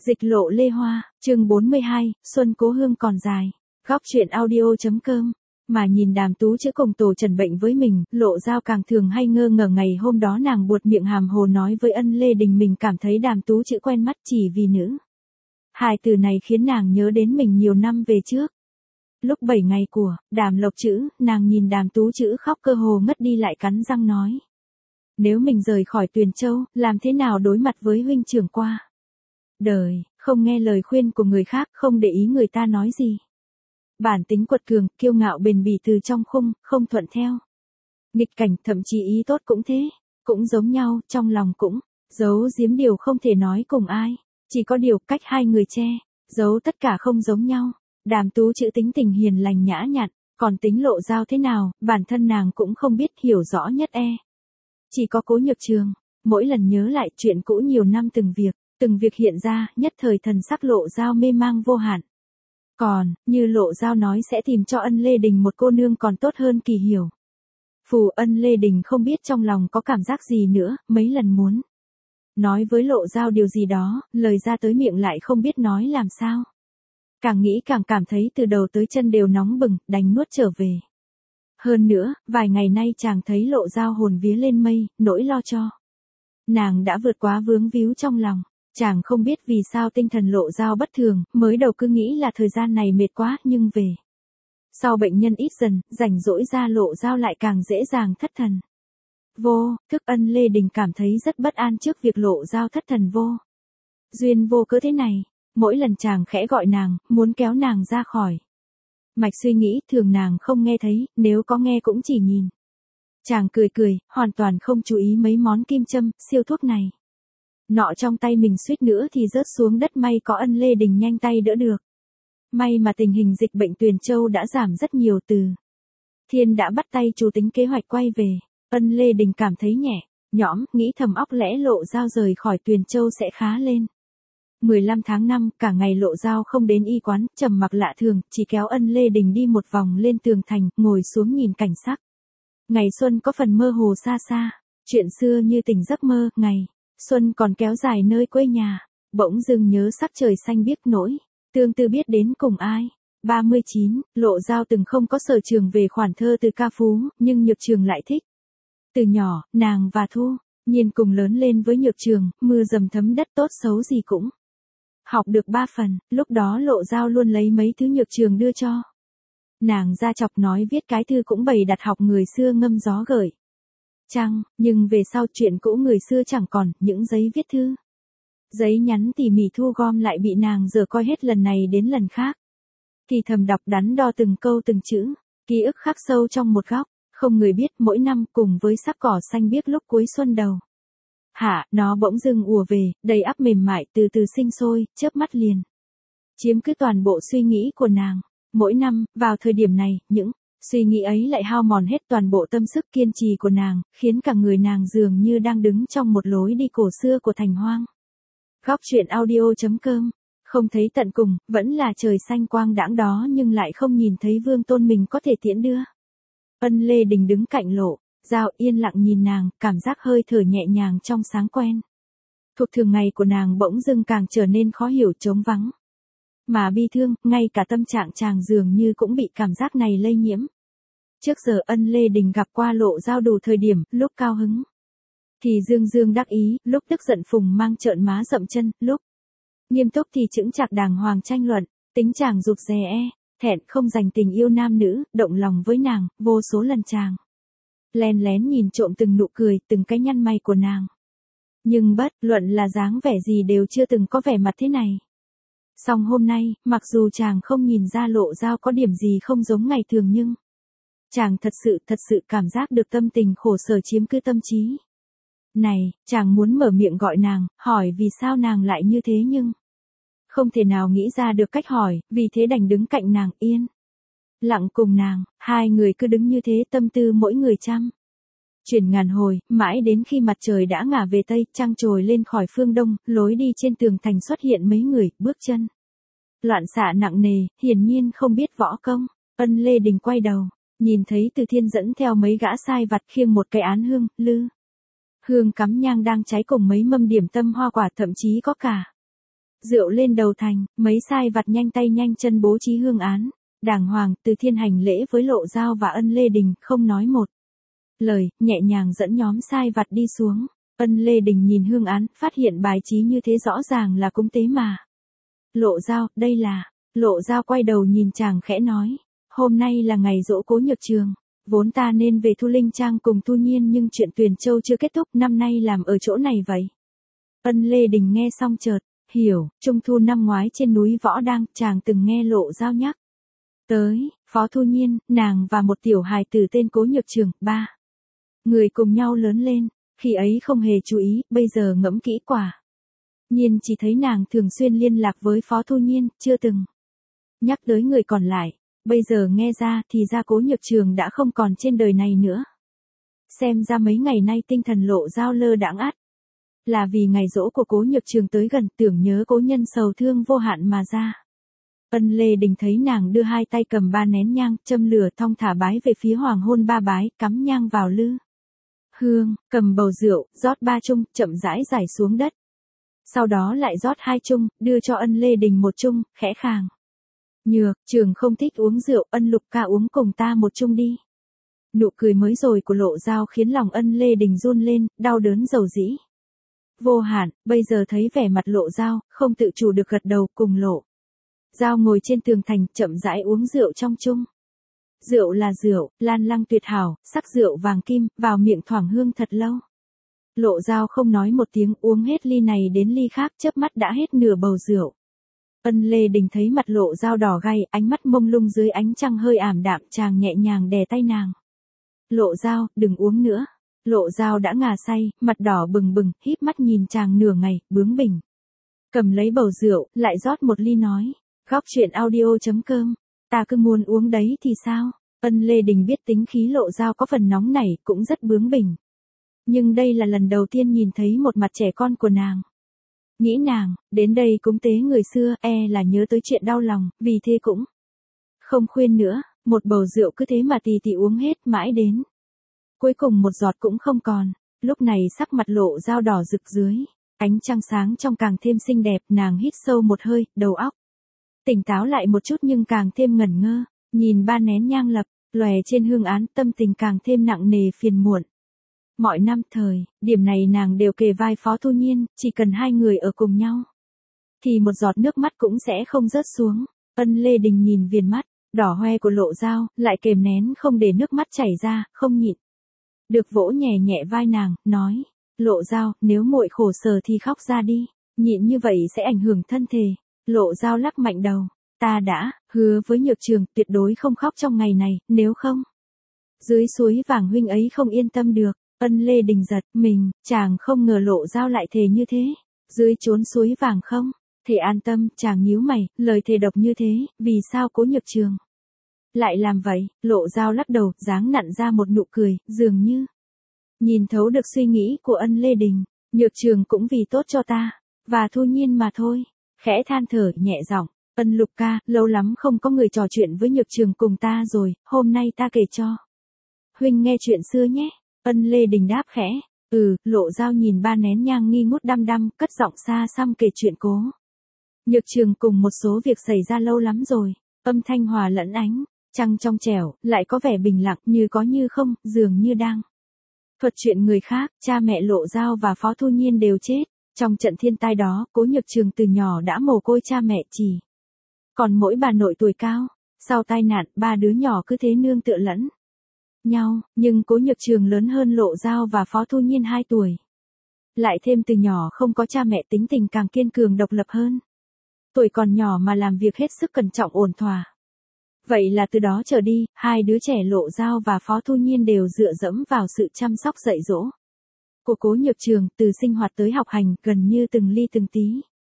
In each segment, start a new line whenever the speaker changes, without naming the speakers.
Dịch lộ Lê Hoa, chương 42, Xuân Cố Hương còn dài. Góc truyện audio.com. Mà nhìn Đàm Tú Chữ cùng Tổ Trần bệnh với mình, Lộ Giao càng thường hay ngơ ngẩn ngày hôm đó nàng buột miệng hàm hồ nói với Ân Lê Đình mình cảm thấy Đàm Tú Chữ quen mắt chỉ vì nữ. Hai từ này khiến nàng nhớ đến mình nhiều năm về trước. Lúc 7 ngày của Đàm Lộc Chữ, nàng nhìn Đàm Tú Chữ khóc cơ hồ ngất đi lại cắn răng nói. Nếu mình rời khỏi Tuyền Châu, làm thế nào đối mặt với huynh trưởng qua đời, không nghe lời khuyên của người khác, không để ý người ta nói gì. Bản tính quật cường, kiêu ngạo bền bỉ từ trong khung, không thuận theo. Nghịch cảnh, thậm chí ý tốt cũng thế, cũng giống nhau, trong lòng cũng giấu giếm điều không thể nói cùng ai. Chỉ có điều cách hai người che, giấu tất cả không giống nhau. Đàm Tú Chữ tính tình hiền lành nhã nhặn, còn tính Lộ Giao thế nào, bản thân nàng cũng không biết, hiểu rõ nhất chỉ có Cố Nhược Trường. Mỗi lần nhớ lại chuyện cũ nhiều năm từng việc hiện ra, nhất thời thần sắc Lộ Giao mê mang vô hạn. Còn, như Lộ Giao nói sẽ tìm cho Ân Lê Đình một cô nương còn tốt hơn Kỳ Hiểu. Phù Ân Lê Đình không biết trong lòng có cảm giác gì nữa, mấy lần muốn nói với Lộ Giao điều gì đó, lời ra tới miệng lại không biết nói làm sao. Càng nghĩ càng cảm thấy từ đầu tới chân đều nóng bừng, đành nuốt trở về. Hơn nữa, vài ngày nay chàng thấy Lộ Giao hồn vía lên mây, nỗi lo cho nàng đã vượt quá vướng víu trong lòng. Chàng không biết vì sao tinh thần Lộ Giao bất thường, mới đầu cứ nghĩ là thời gian này mệt quá, nhưng về sau bệnh nhân ít dần, rảnh rỗi ra Lộ Giao lại càng dễ dàng thất thần. Ân Lê Đình cảm thấy rất bất an trước việc Lộ Giao thất thần duyên vô cớ thế này. Mỗi lần chàng khẽ gọi nàng, muốn kéo nàng ra khỏi mạch suy nghĩ, thường nàng không nghe thấy, nếu có nghe cũng chỉ nhìn. Chàng cười, hoàn toàn không chú ý mấy món kim châm, siêu thuốc này nọ trong tay mình, suýt nữa thì rớt xuống đất, may có Ân Lê Đình nhanh tay đỡ được. May mà tình hình dịch bệnh Tuyền Châu đã giảm rất nhiều, Từ Thiên đã bắt tay chủ tính kế hoạch quay về. Ân Lê Đình cảm thấy nhẹ nhõm, nghĩ thầm óc lẽ Lộ Giao rời khỏi Tuyền Châu sẽ khá lên. 15 tháng 5, cả ngày Lộ Giao không đến y quán, trầm mặc lạ thường, chỉ kéo Ân Lê Đình đi một vòng lên tường thành, ngồi xuống nhìn cảnh sắc. Ngày xuân có phần mơ hồ xa xa, chuyện xưa như tỉnh giấc mơ, ngày xuân còn kéo dài nơi quê nhà, bỗng dưng nhớ sắc trời xanh biếc, nỗi tương tư biết đến cùng ai. 39, Lộ Giao từng không có sở trường về khoản thơ từ ca phú, nhưng Nhược Trường lại thích. Từ nhỏ, nàng và Thu Nhiên cùng lớn lên với Nhược Trường, mưa dầm thấm đất, tốt xấu gì cũng học được 3 phần, lúc đó Lộ Giao luôn lấy mấy thứ Nhược Trường đưa cho nàng ra chọc nói viết cái thư cũng bày đặt học người xưa ngâm gió gợi trăng, nhưng về sau chuyện cũ người xưa chẳng còn, những giấy viết thư, giấy nhắn tỉ mỉ thu gom lại bị nàng dở coi hết lần này đến lần khác. Thì thầm đọc đắn đo từng câu từng chữ, ký ức khắc sâu trong một góc, không người biết mỗi năm cùng với sắc cỏ xanh biếc lúc cuối xuân đầu nó bỗng dưng ùa về, đầy ắp mềm mại, từ từ sinh sôi, chớp mắt liền chiếm cứ toàn bộ suy nghĩ của nàng. Mỗi năm, vào thời điểm này, những suy nghĩ ấy lại hao mòn hết toàn bộ tâm sức kiên trì của nàng, khiến cả người nàng dường như đang đứng trong một lối đi cổ xưa của thành hoang. Góc truyện audio.com. Không thấy tận cùng, vẫn là trời xanh quang đãng đó, nhưng lại không nhìn thấy Vương Tôn mình có thể tiễn đưa. Ân Lê Đình đứng cạnh Lộ Giao yên lặng nhìn nàng, cảm giác hơi thở nhẹ nhàng trong sáng quen thuộc thường ngày của nàng bỗng dưng càng trở nên khó hiểu, trống vắng mà bi thương, ngay cả tâm trạng chàng dường như cũng bị cảm giác này lây nhiễm. Trước giờ Ân Lê Đình gặp qua Lộ Giao đủ thời điểm, lúc cao hứng thì dương dương đắc ý, lúc tức giận phùng mang trợn má rậm chân, lúc nghiêm túc thì chững chạc đàng hoàng tranh luận. Tính chàng rụt rè thẹn không dành tình yêu nam nữ, động lòng với nàng, vô số lần chàng len lén nhìn trộm từng nụ cười, từng cái nhăn mày của nàng. Nhưng bất luận là dáng vẻ gì đều chưa từng có vẻ mặt thế này. Song hôm nay, mặc dù chàng không nhìn ra Lộ Giao có điểm gì không giống ngày thường, nhưng chàng thật sự cảm giác được tâm tình khổ sở chiếm cứ tâm trí này. Chàng muốn mở miệng gọi nàng, hỏi vì sao nàng lại như thế, nhưng không thể nào nghĩ ra được cách hỏi, vì thế đành đứng cạnh nàng, yên lặng cùng nàng. Hai người cứ đứng như thế, tâm tư mỗi người chuyển ngàn hồi, mãi đến khi mặt trời đã ngả về tây, trăng trồi lên khỏi phương đông, lối đi trên tường thành xuất hiện mấy người, bước chân loạn xạ nặng nề, hiển nhiên không biết võ công. Ân Lê Đình quay đầu, nhìn thấy Từ Thiên dẫn theo mấy gã sai vặt khiêng một cái án hương, lư hương cắm nhang đang cháy cùng mấy mâm điểm tâm hoa quả, thậm chí có cả rượu lên đầu thành, mấy sai vặt nhanh tay nhanh chân bố trí hương án. Đàng hoàng, Từ Thiên hành lễ với Lộ Dao và Ân Lê Đình, không nói một lời, nhẹ nhàng dẫn nhóm sai vặt đi xuống. Ân Lê Đình nhìn hương án, phát hiện bài trí như thế rõ ràng là cúng tế mà. Lộ Dao, đây là... Lộ Dao quay đầu nhìn chàng khẽ nói. Hôm nay là ngày giỗ Cố Nhược Trường. Vốn ta nên về Thu Linh Trang cùng Thu Nhiên nhưng chuyện Tuyền Châu chưa kết thúc, năm nay làm ở chỗ này vậy. Ân Lê Đình nghe xong chợt hiểu, Trung thu năm ngoái trên núi Võ Đang, chàng từng nghe Lộ Dao nhắc tới Phó Thu Nhiên, nàng và một tiểu hài tử tên Cố Nhược Trường, ba người cùng nhau lớn lên. Khi ấy không hề chú ý, bây giờ ngẫm kỹ quả nhiên chỉ thấy nàng thường xuyên liên lạc với Phó Thu Nhiên, chưa từng nhắc tới người còn lại. Bây giờ nghe ra thì ra Cố Nhược Trường đã không còn trên đời này nữa. Xem ra mấy ngày nay tinh thần Lộ Dao lơ đãng át. Là vì ngày giỗ của Cố Nhược Trường tới gần, tưởng nhớ cố nhân sầu thương vô hạn mà ra. Ân Lê Đình thấy nàng đưa hai tay cầm ba nén nhang, châm lửa thong thả bái về phía hoàng hôn ba bái, cắm nhang vào lư hương, cầm bầu rượu, rót ba chung, chậm rãi rải xuống đất. Sau đó lại rót hai chung, đưa cho Ân Lê Đình một chung, khẽ khàng. Nhược Trường không thích uống rượu, Ân Lục ca uống cùng ta một chung đi. Nụ cười mới rồi của Lộ Dao khiến lòng Ân Lê Đình run lên, đau đớn dầu dĩ vô hạn. Bây giờ thấy vẻ mặt Lộ Dao, không tự chủ được gật đầu cùng Lộ Dao ngồi trên tường thành, chậm rãi uống rượu trong chung. Rượu là rượu, lan lăng tuyệt hảo, sắc rượu vàng kim, vào miệng thoảng hương thật lâu. Lộ Dao không nói một tiếng, uống hết ly này đến ly khác, chớp mắt đã hết nửa bầu rượu. Ân Lê Đình thấy mặt Lộ Dao đỏ gay, ánh mắt mông lung dưới ánh trăng hơi ảm đạm, chàng nhẹ nhàng đè tay nàng. Lộ Dao, đừng uống nữa. Lộ Dao đã ngà say, mặt đỏ bừng bừng, híp mắt nhìn chàng nửa ngày, bướng bỉnh. Cầm lấy bầu rượu, lại rót một ly nói. Góc chuyện audio.com. Ta cứ muốn uống đấy thì sao? Ân Lê Đình biết tính khí Lộ Dao có phần nóng nảy, cũng rất bướng bỉnh. Nhưng đây là lần đầu tiên nhìn thấy một mặt trẻ con của nàng. Nghĩ nàng, đến đây cúng tế người xưa, là nhớ tới chuyện đau lòng, vì thế cũng không khuyên nữa, một bầu rượu cứ thế mà tì tì uống hết mãi đến. Cuối cùng một giọt cũng không còn, lúc này sắc mặt Lộ Dao đỏ rực dưới, ánh trăng sáng trong càng thêm xinh đẹp, nàng hít sâu một hơi, đầu óc tỉnh táo lại một chút nhưng càng thêm ngẩn ngơ, nhìn ba nén nhang lập, lòe trên hương án, tâm tình càng thêm nặng nề phiền muộn. Mọi năm điểm này nàng đều kề vai Phó Thu Nhiên, chỉ cần hai người ở cùng nhau, thì một giọt nước mắt cũng sẽ không rớt xuống. Ân Lê Đình nhìn viền mắt đỏ hoe của Lộ Dao, lại kềm nén không để nước mắt chảy ra, không nhịn được vỗ nhẹ nhẹ vai nàng, nói: Lộ Dao, nếu muội khổ sở thì khóc ra đi, nhịn như vậy sẽ ảnh hưởng thân thể. Lộ Dao lắc mạnh đầu, ta đã hứa với Nhược Trường tuyệt đối không khóc trong ngày này, nếu không, dưới suối vàng huynh ấy không yên tâm được. Ân Lê Đình giật mình, chàng không ngờ Lộ Dao lại thề như thế. Dưới chốn suối vàng không thể an tâm, chàng nhíu mày, lời thề độc như thế, vì sao Cố Nhược Trường lại làm vậy? Lộ Dao lắc đầu, dáng nặn ra một nụ cười, dường như nhìn thấu được suy nghĩ của Ân Lê Đình. Nhược Trường cũng vì tốt cho ta và Thu Nhiên mà thôi. Khẽ than thở, nhẹ giọng, Ân Lục ca, lâu lắm không có người trò chuyện với Nhược Trường cùng ta rồi, hôm nay ta kể cho huynh nghe chuyện xưa nhé. Ân Lê Đình đáp khẽ, Lộ Dao nhìn ba nén nhang nghi ngút đăm đăm, cất giọng xa xăm kể chuyện Cố Nhược Trường cùng một số việc xảy ra lâu lắm rồi. Âm thanh hòa lẫn ánh trăng trong trẻo, lại có vẻ bình lặng, như có như không, dường như đang thuật chuyện người khác. Cha mẹ Lộ Dao và Phó Thu Nhiên đều chết trong trận thiên tai đó. Cố Nhược Trường từ nhỏ đã mồ côi cha mẹ, chỉ còn mỗi bà nội tuổi cao. Sau tai nạn, ba đứa nhỏ cứ thế nương tựa lẫn nhau, nhưng Cố Nhược Trường lớn hơn Lộ Dao và Phó Thu Nhiên 2 tuổi. Lại thêm từ nhỏ không có cha mẹ, tính tình càng kiên cường độc lập hơn. Tuổi còn nhỏ mà làm việc hết sức cẩn trọng ổn thỏa. Vậy là từ đó trở đi, hai đứa trẻ Lộ Dao và Phó Thu Nhiên đều dựa dẫm vào sự chăm sóc dạy dỗ của Cố Nhược Trường, từ sinh hoạt tới học hành, gần như từng ly từng tí.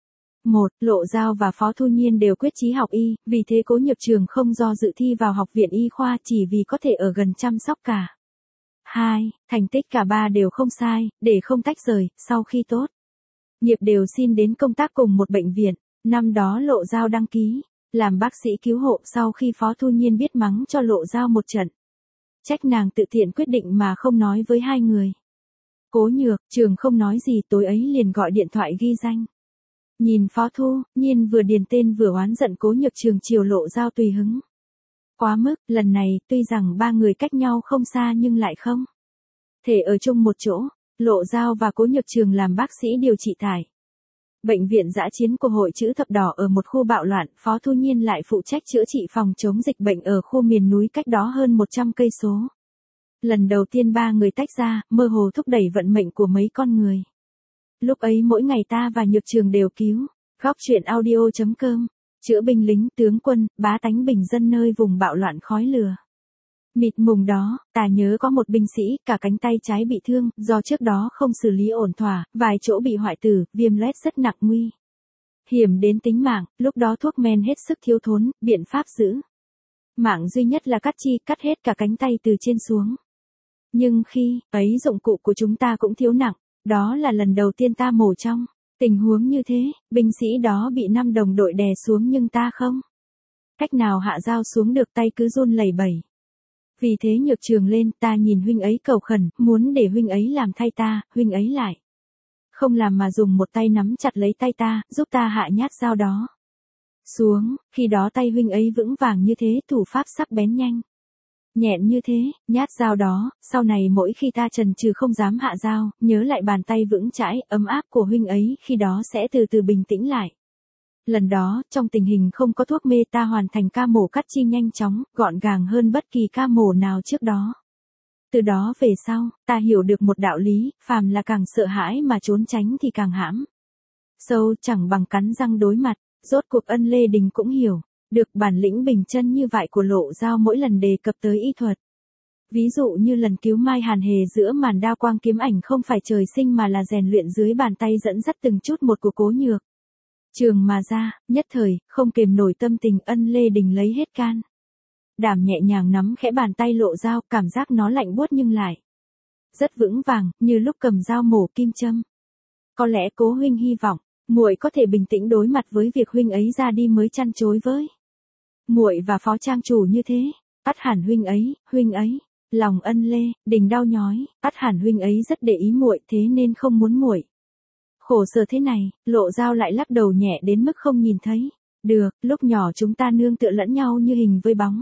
Lộ Dao và Phó Thu Nhiên đều quyết chí học y, vì thế Cố Nhược Trường không do dự thi vào học viện y khoa, chỉ vì có thể ở gần chăm sóc cả 2, thành tích cả ba đều không sai, để không tách rời. Sau khi tốt nghiệp đều xin đến công tác cùng một bệnh viện. Năm đó Lộ Dao đăng ký làm bác sĩ cứu hộ, sau khi Phó Thu Nhiên biết mắng cho Lộ Dao một trận, trách nàng tự tiện quyết định mà không nói với hai người. Cố Nhược Trường không nói gì, tối ấy liền gọi điện thoại ghi danh Nhìn Phó Thu, Nhiên vừa điền tên vừa oán giận Cố Nhược Trường chiều Lộ Dao tùy hứng. Quá mức, lần này, tuy rằng ba người cách nhau không xa nhưng lại không thể ở chung một chỗ. Lộ Dao và Cố Nhược Trường làm bác sĩ điều trị tại bệnh viện dã chiến của Hội Chữ Thập Đỏ ở một khu bạo loạn, Phó Thu Nhiên lại phụ trách chữa trị phòng chống dịch bệnh ở khu miền núi cách đó hơn 100 cây số. Lần đầu tiên ba người tách ra, mơ hồ thúc đẩy vận mệnh của mấy con người. Lúc ấy mỗi ngày ta và Nhược Trường đều cứu. Góc truyện audio.com. Chữa binh lính, tướng quân, bá tánh bình dân nơi vùng bạo loạn khói lửa. Mịt mùng đó, ta nhớ có một binh sĩ, cả cánh tay trái bị thương, do trước đó không xử lý ổn thỏa, vài chỗ bị hoại tử, viêm loét rất nặng nguy hiểm đến tính mạng, lúc đó thuốc men hết sức thiếu thốn, biện pháp giữ mạng duy nhất là cắt chi, cắt hết cả cánh tay từ trên xuống. Nhưng khi ấy dụng cụ của chúng ta cũng thiếu nặng, đó là lần đầu tiên ta mổ trong tình huống như thế, binh sĩ đó bị 5 đồng đội đè xuống nhưng ta không cách nào hạ dao xuống được, tay cứ run lẩy bẩy. Vì thế Nhược Trường lên, ta nhìn huynh ấy cầu khẩn, muốn để huynh ấy làm thay ta, huynh ấy lại không làm mà dùng một tay nắm chặt lấy tay ta, giúp ta hạ nhát dao đó xuống. Khi đó tay huynh ấy vững vàng như thế, thủ pháp sắc bén nhanh nhẹn như thế, nhát dao đó, sau này mỗi khi ta chần chừ không dám hạ dao, nhớ lại bàn tay vững chãi, ấm áp của huynh ấy, khi đó sẽ từ từ bình tĩnh lại. Lần đó, trong tình hình không có thuốc mê, ta hoàn thành ca mổ cắt chi nhanh chóng, gọn gàng hơn bất kỳ ca mổ nào trước đó. Từ đó về sau, ta hiểu được một đạo lý, phàm là càng sợ hãi mà trốn tránh thì càng hãm sâu, chẳng bằng cắn răng đối mặt. Rốt cuộc Ân Lê Đình cũng hiểu được bản lĩnh bình chân như vậy của Lộ Dao mỗi lần đề cập tới y thuật. Ví dụ như lần cứu Mai Hàn Hề giữa màn đao quang kiếm ảnh, không phải trời sinh mà là rèn luyện dưới bàn tay dẫn dắt từng chút một của Cố Nhược Trường mà ra, nhất thời, không kềm nổi tâm tình, Ân Lê Đình lấy hết can đảm nhẹ nhàng nắm khẽ bàn tay Lộ Dao, cảm giác nó lạnh buốt nhưng lại rất vững vàng, như lúc cầm dao mổ kim châm. Có lẽ Cố huynh hy vọng muội có thể bình tĩnh đối mặt với việc huynh ấy ra đi mới chăn chối với muội và Phó trang chủ như thế. Ắt hẳn huynh ấy, lòng Ân Lê Đình đau nhói, ắt hẳn huynh ấy rất để ý muội, thế nên không muốn muội khổ sở thế này. Lộ Dao lại lắc đầu nhẹ đến mức không nhìn thấy được, lúc nhỏ chúng ta nương tựa lẫn nhau như hình với bóng.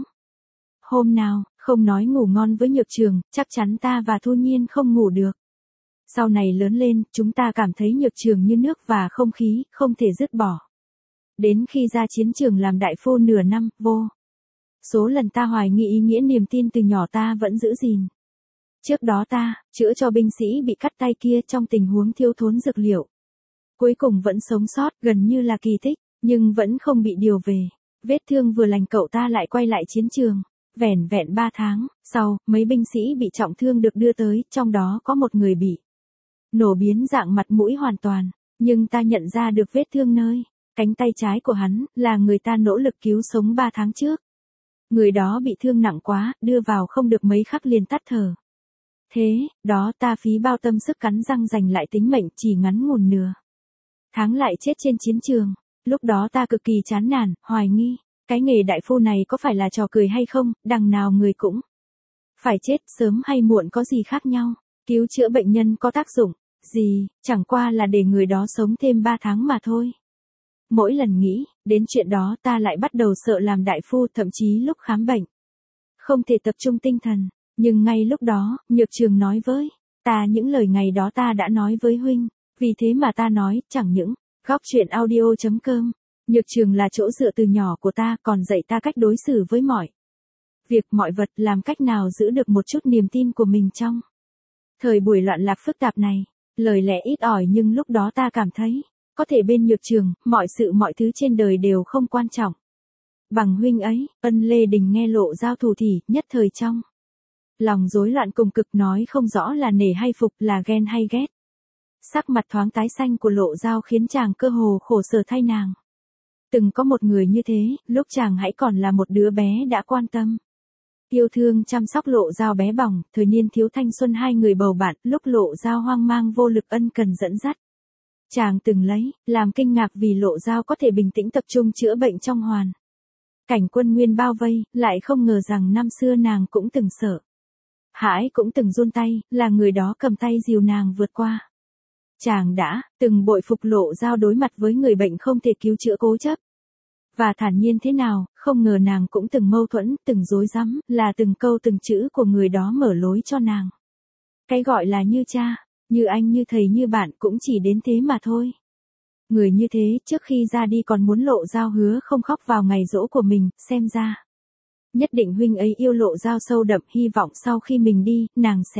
Hôm nào, không nói ngủ ngon với Nhược Trường, chắc chắn ta và Thu Nhiên không ngủ được. Sau này lớn lên, chúng ta cảm thấy Nhược Trường như nước và không khí, không thể dứt bỏ. Đến khi ra chiến trường làm đại phu nửa năm, vô số lần ta hoài nghi ý nghĩa niềm tin từ nhỏ ta vẫn giữ gìn. Trước đó ta chữa cho binh sĩ bị cắt tay kia trong tình huống thiếu thốn dược liệu. Cuối cùng vẫn sống sót, gần như là kỳ tích, nhưng vẫn không bị điều về. Vết thương vừa lành cậu ta lại quay lại chiến trường. Vẻn vẹn 3 tháng sau, mấy binh sĩ bị trọng thương được đưa tới, trong đó có một người bị nổ biến dạng mặt mũi hoàn toàn. Nhưng ta nhận ra được vết thương nơi cánh tay trái của hắn, là người ta nỗ lực cứu sống 3 tháng trước. Người đó bị thương nặng quá, đưa vào không được mấy khắc liền tắt thở. Thế, đó ta phí bao tâm sức cắn răng giành lại tính mệnh, chỉ ngắn ngủn nửa tháng lại chết trên chiến trường. Lúc đó ta cực kỳ chán nản, hoài nghi, cái nghề đại phu này có phải là trò cười hay không, đằng nào người cũng phải chết, sớm hay muộn có gì khác nhau, cứu chữa bệnh nhân có tác dụng gì, chẳng qua là để người đó sống thêm 3 tháng mà thôi. Mỗi lần nghĩ đến chuyện đó ta lại bắt đầu sợ làm đại phu, thậm chí lúc khám bệnh không thể tập trung tinh thần. Nhưng ngay lúc đó, Nhược Trường nói với ta những lời ngày đó ta đã nói với huynh. Vì thế mà ta nói, chẳng những góc truyện audio.com, Nhược Trường là chỗ dựa từ nhỏ của ta, còn dạy ta cách đối xử với mọi việc mọi vật, làm cách nào giữ được một chút niềm tin của mình trong thời buổi loạn lạc phức tạp này. Lời lẽ ít ỏi nhưng lúc đó ta cảm thấy, có thể bên Nhược Trường, mọi sự mọi thứ trên đời đều không quan trọng bằng huynh ấy. Ân Lê Đình nghe Lộ Dao thủ thỉ, nhất thời trong lòng rối loạn cùng cực, nói không rõ là nể hay phục, là ghen hay ghét. Sắc mặt thoáng tái xanh của Lộ Dao khiến chàng cơ hồ khổ sở thay nàng. Từng có một người như thế, lúc chàng hãy còn là một đứa bé đã quan tâm, yêu thương chăm sóc Lộ Dao bé bỏng, thời niên thiếu thanh xuân hai người bầu bạn, lúc Lộ Dao hoang mang vô lực ân cần dẫn dắt. Chàng từng lấy làm kinh ngạc vì Lộ Dao có thể bình tĩnh tập trung chữa bệnh trong hoàn cảnh quân nguyên bao vây, lại không ngờ rằng năm xưa nàng cũng từng sợ hãi, cũng từng run tay, là người đó cầm tay dìu nàng vượt qua Chàng đã từng bội phục Lộ Dao đối mặt với người bệnh không thể cứu chữa cố chấp. Và thản nhiên thế nào, không ngờ nàng cũng từng mâu thuẫn, từng rối rắm, là từng câu từng chữ của người đó mở lối cho nàng. Cái gọi là như cha, như anh như thầy như bạn cũng chỉ đến thế mà thôi. Người như thế trước khi ra đi còn muốn Lộ Dao hứa không khóc vào ngày giỗ của mình, xem ra. Nhất định huynh ấy yêu Lộ Dao sâu đậm, hy vọng sau khi mình đi, nàng sẽ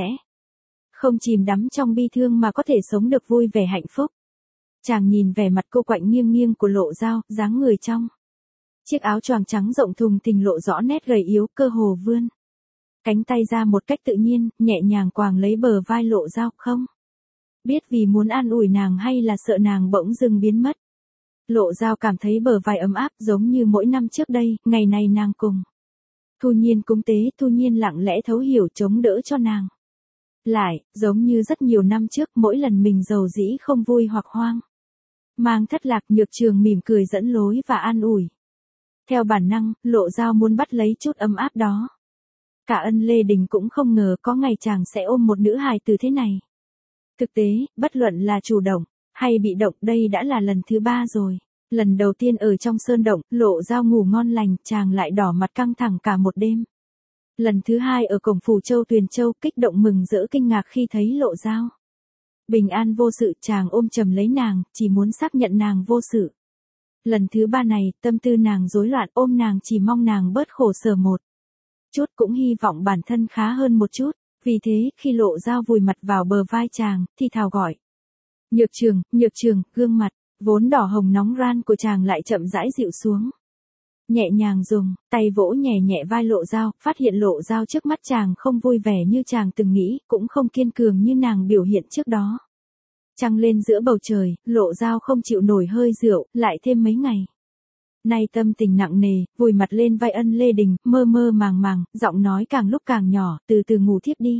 không chìm đắm trong bi thương mà có thể sống được vui vẻ hạnh phúc. Chàng nhìn vẻ mặt cô quạnh nghiêng nghiêng của Lộ Dao, dáng người trong chiếc áo choàng trắng rộng thùng thình lộ rõ nét gầy yếu, cơ hồ vươn cánh tay ra một cách tự nhiên, nhẹ nhàng quàng lấy bờ vai Lộ Dao, không biết vì muốn an ủi nàng hay là sợ nàng bỗng dưng biến mất. Lộ Dao cảm thấy bờ vai ấm áp giống như mỗi năm trước đây, ngày này nàng cùng Thu Nhiên cúng tế, Thu Nhiên lặng lẽ thấu hiểu chống đỡ cho nàng. Lại, giống như rất nhiều năm trước, mỗi lần mình giàu dĩ không vui hoặc hoang mang thất lạc, Nhược Trường mỉm cười dẫn lối và an ủi. Theo bản năng, Lộ Dao muốn bắt lấy chút ấm áp đó. Cả Ân Lê Đình cũng không ngờ có ngày chàng sẽ ôm một nữ hài từ thế này. Thực tế, bất luận là chủ động hay bị động, đây đã là lần thứ 3 rồi. Lần đầu tiên ở trong sơn động, Lộ Dao ngủ ngon lành, chàng lại đỏ mặt căng thẳng cả một đêm. Lần thứ 2 ở cổng phủ Châu Tuyền Châu, kích động mừng rỡ kinh ngạc khi thấy Lộ Dao bình an vô sự, chàng ôm chầm lấy nàng, chỉ muốn xác nhận nàng vô sự. Lần thứ 3 này, tâm tư nàng rối loạn, ôm nàng chỉ mong nàng bớt khổ sở một chút, cũng hy vọng bản thân khá hơn một chút. Vì thế, khi Lộ Dao vùi mặt vào bờ vai chàng, thì thào gọi. Nhược Trường, gương mặt vốn đỏ hồng nóng ran của chàng lại chậm rãi dịu xuống. Nhẹ nhàng dùng tay vỗ nhẹ nhẹ vai Lộ Dao, phát hiện Lộ Dao trước mắt chàng không vui vẻ như chàng từng nghĩ, cũng không kiên cường như nàng biểu hiện trước đó. Trăng lên giữa bầu trời, Lộ Dao không chịu nổi hơi rượu, lại thêm mấy ngày nay tâm tình nặng nề, vùi mặt lên vai Ân Lê Đình, mơ mơ màng màng, giọng nói càng lúc càng nhỏ, từ từ ngủ thiếp đi.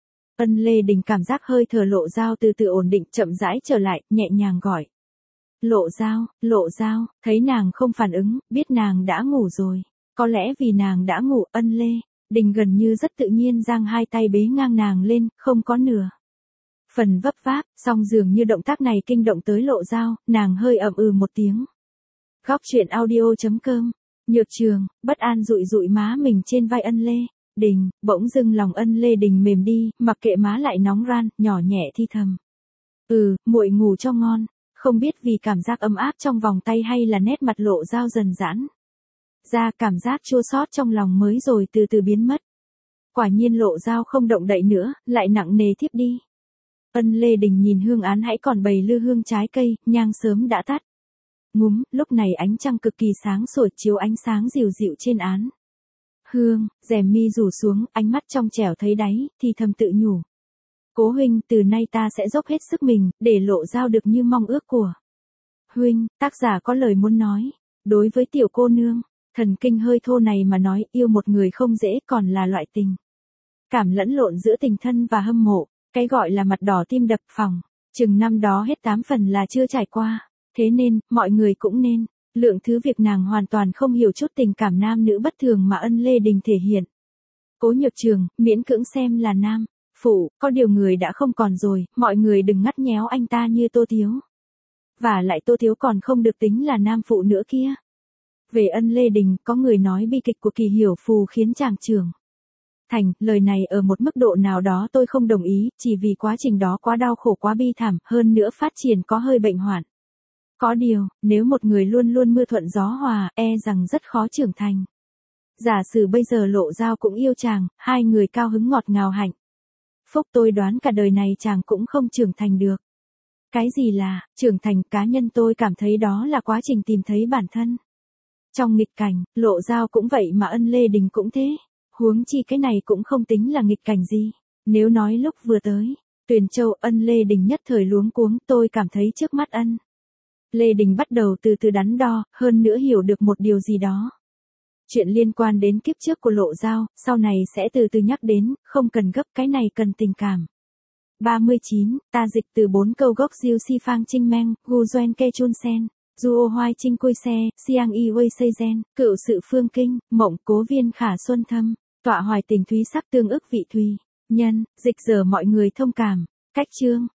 Ân Lê Đình cảm giác hơi thở Lộ Dao từ từ ổn định, chậm rãi trở lại, nhẹ nhàng gọi. Lộ Dao, thấy nàng không phản ứng, biết nàng đã ngủ rồi. Có lẽ vì nàng đã ngủ, Ân Lê Đình gần như rất tự nhiên giang hai tay bế ngang nàng lên, không có nửa phần vấp váp, song dường như động tác này kinh động tới Lộ Dao, nàng hơi ậm ừ một tiếng. Góc truyện audio.com. Nhược Trường, bất an dụi dụi má mình trên vai Ân Lê Đình, bỗng dưng lòng Ân Lê Đình mềm đi, mặc kệ má lại nóng ran, nhỏ nhẹ thi thầm. Muội ngủ cho ngon. Không biết vì cảm giác ấm áp trong vòng tay hay là nét mặt Lộ Dao dần giãn ra, cảm giác chua xót trong lòng mới rồi từ từ biến mất. Quả nhiên Lộ Dao không động đậy nữa, lại nặng nề thiếp đi. Ân Lê Đình nhìn hương án hãy còn bầy lư hương trái cây, nhang sớm đã tắt. Lúc này ánh trăng cực kỳ sáng sủa chiếu ánh sáng dịu dịu trên án hương, rèm mi rủ xuống, ánh mắt trong trẻo thấy đáy, thì thầm tự nhủ. Cố huynh, từ nay ta sẽ dốc hết sức mình, để Lộ Dao được như mong ước của huynh. Tác giả có lời muốn nói. Đối với tiểu cô nương thần kinh hơi thô này mà nói, yêu một người không dễ, còn là loại tình cảm lẫn lộn giữa tình thân và hâm mộ. Cái gọi là mặt đỏ tim đập phòng, chừng năm đó hết 8 phần là chưa trải qua. Thế nên, mọi người cũng nên lượng thứ việc nàng hoàn toàn không hiểu chút tình cảm nam nữ bất thường mà Ân Lê Đình thể hiện. Cố Nhược Trường, miễn cưỡng xem là nam phụ, có điều người đã không còn rồi, mọi người đừng ngắt nhéo anh ta như Tô Thiếu. Và lại Tô Thiếu còn không được tính là nam phụ nữa kia. Về Ân Lê Đình, có người nói bi kịch của Kỳ Hiểu Phù khiến chàng trưởng thành, lời này ở một mức độ nào đó tôi không đồng ý, chỉ vì quá trình đó quá đau khổ quá bi thảm, hơn nữa phát triển có hơi bệnh hoạn. Có điều, nếu một người luôn luôn mưa thuận gió hòa, rằng rất khó trưởng thành. Giả sử bây giờ Lộ Dao cũng yêu chàng, hai người cao hứng ngọt ngào hạnh phúc, tôi đoán cả đời này chàng cũng không trưởng thành được. Cái gì là trưởng thành? Cá nhân tôi cảm thấy đó là quá trình tìm thấy bản thân trong nghịch cảnh. Lộ Dao cũng vậy mà Ân Lê Đình cũng thế. Huống chi cái này cũng không tính là nghịch cảnh gì. Nếu nói lúc vừa tới Tuyền Châu, Ân Lê Đình nhất thời luống cuống, tôi cảm thấy trước mắt Ân Lê Đình bắt đầu từ từ đắn đo, hơn nữa hiểu được một điều gì đó. Chuyện liên quan đến kiếp trước của Lộ Dao, sau này sẽ từ từ nhắc đến, không cần gấp, cái này cần tình cảm. 39, ta dịch từ 4 câu gốc Diêu Si Phang Trinh Meng, Gu Doen Ke Chun Sen, Du Ô Hoai Trinh Cui Se, Siang Y Wei Xây Gen, Cựu Sự Phương Kinh, Mộng Cố Viên Khả Xuân Thâm, Tọa Hoài Tình Thúy Sắc Tương Ức Vị Thùy, Nhân, dịch giờ mọi người thông cảm. Cách chương